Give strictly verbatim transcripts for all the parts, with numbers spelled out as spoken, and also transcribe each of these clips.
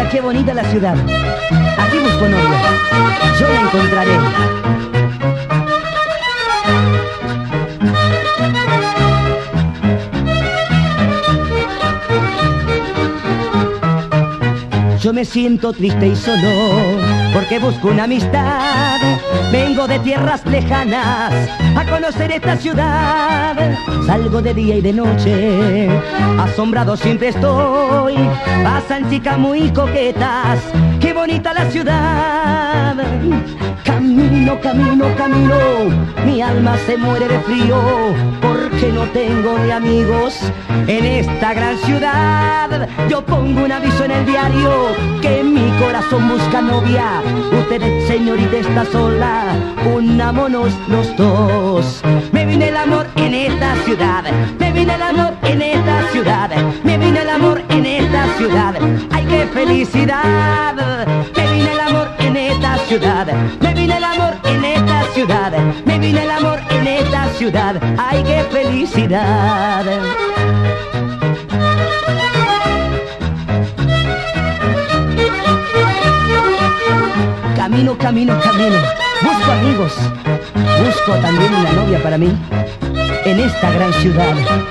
qué bonita la ciudad. Aquí busco novia, yo la encontraré. Yo me siento triste y solo porque busco una amistad. Vengo de tierras lejanas a conocer esta ciudad. Salgo de día y de noche, asombrado siempre estoy. Pasan chicas muy coquetas, qué bonita la ciudad. Camino, camino, camino, mi alma se muere de frío porque no tengo ni amigos en esta gran ciudad. Yo pongo un aviso en el diario que mi corazón busca novia. Usted, señorita, está sola, unámonos los dos. Me vine el amor en esta ciudad, me vine el amor en esta ciudad, me vine el amor en esta ciudad. ¡Ay, qué felicidad! Me vine el amor en esta ciudad, me vine el amor en esta ciudad, me vine el amor en esta ciudad. ¡Ay, qué felicidad! Camino, camino, camino, busco amigos, busco también una novia para mí en esta gran ciudad.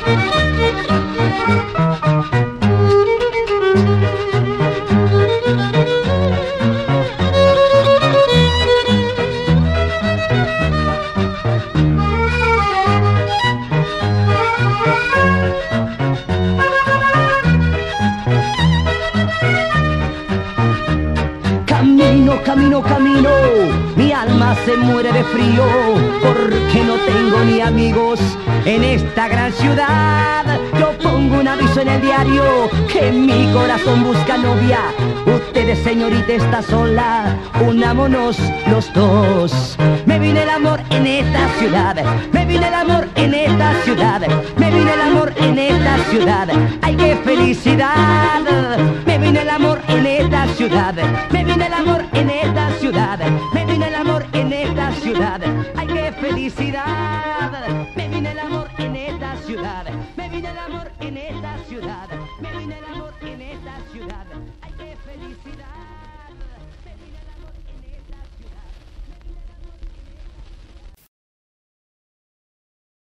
Camino, camino, camino, mi alma se muere de frío porque no tengo ni amigos en esta gran ciudad. Yo pongo un aviso en el diario que mi corazón busca novia. Usted, señorita, está sola, unámonos los dos. Me vine el amor en esta ciudad, me vine el amor en esta ciudad, me vine el amor en esta ciudad. ¡Ay, qué felicidad! Me vine el amor en esta ciudad, me vine el amor en esta ciudad, me vine el amor en esta ciudad. ¡Ay, qué felicidad!